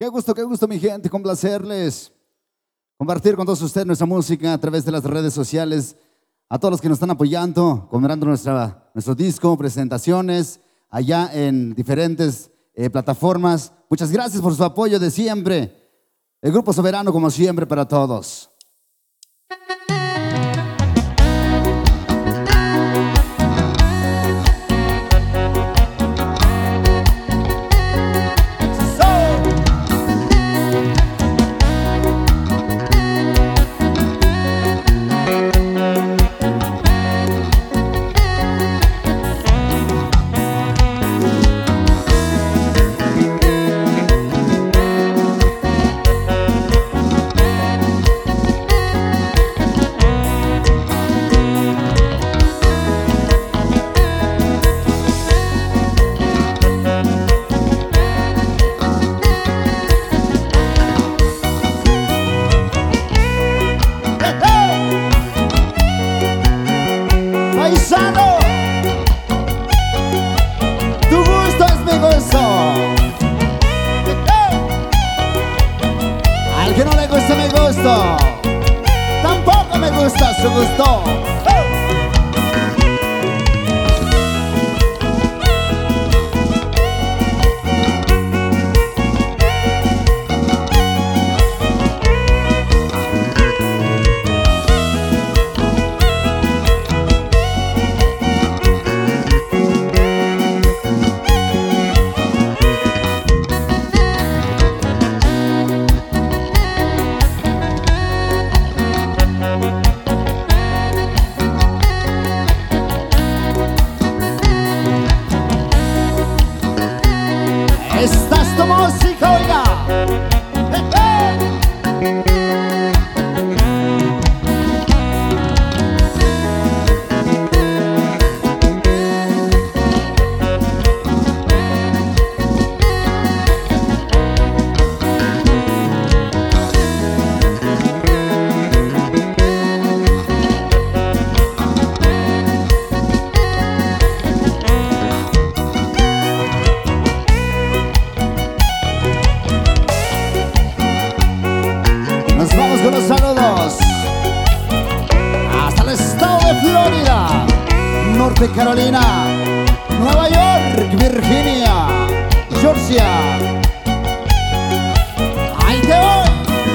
Qué gusto mi gente, complacerles, compartir con todos ustedes nuestra música a través de las redes sociales, a todos los que nos están apoyando, conmemorando nuestro disco, presentaciones allá en diferentes plataformas. Muchas gracias por su apoyo de siempre. El Grupo Soberano, como siempre, para todos. Paisano, tu gusto es mi gusto. Al que no le gusta mi gusto, tampoco me gusta su gusto. Esta es tu música, oiga. Nos vamos con los saludos hasta el estado de Florida, Norte Carolina, Nueva York, Virginia, Georgia. ¡Ahí te voy!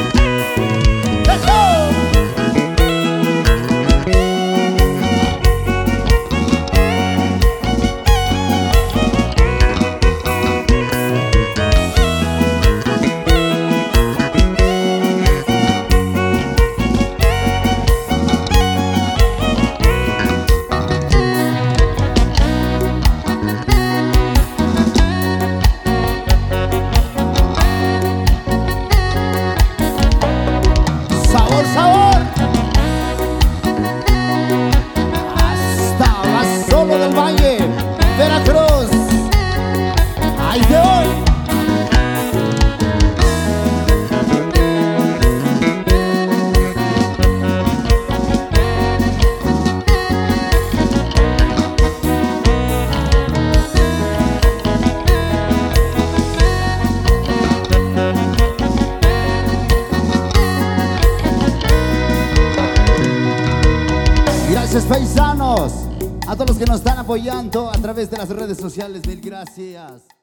¡Sabor, sabor! Hasta Basolo del Valle, Veracruz. ¡Ahí te voy! Gracias, paisanos, a todos los que nos están apoyando a través de las redes sociales. Mil gracias.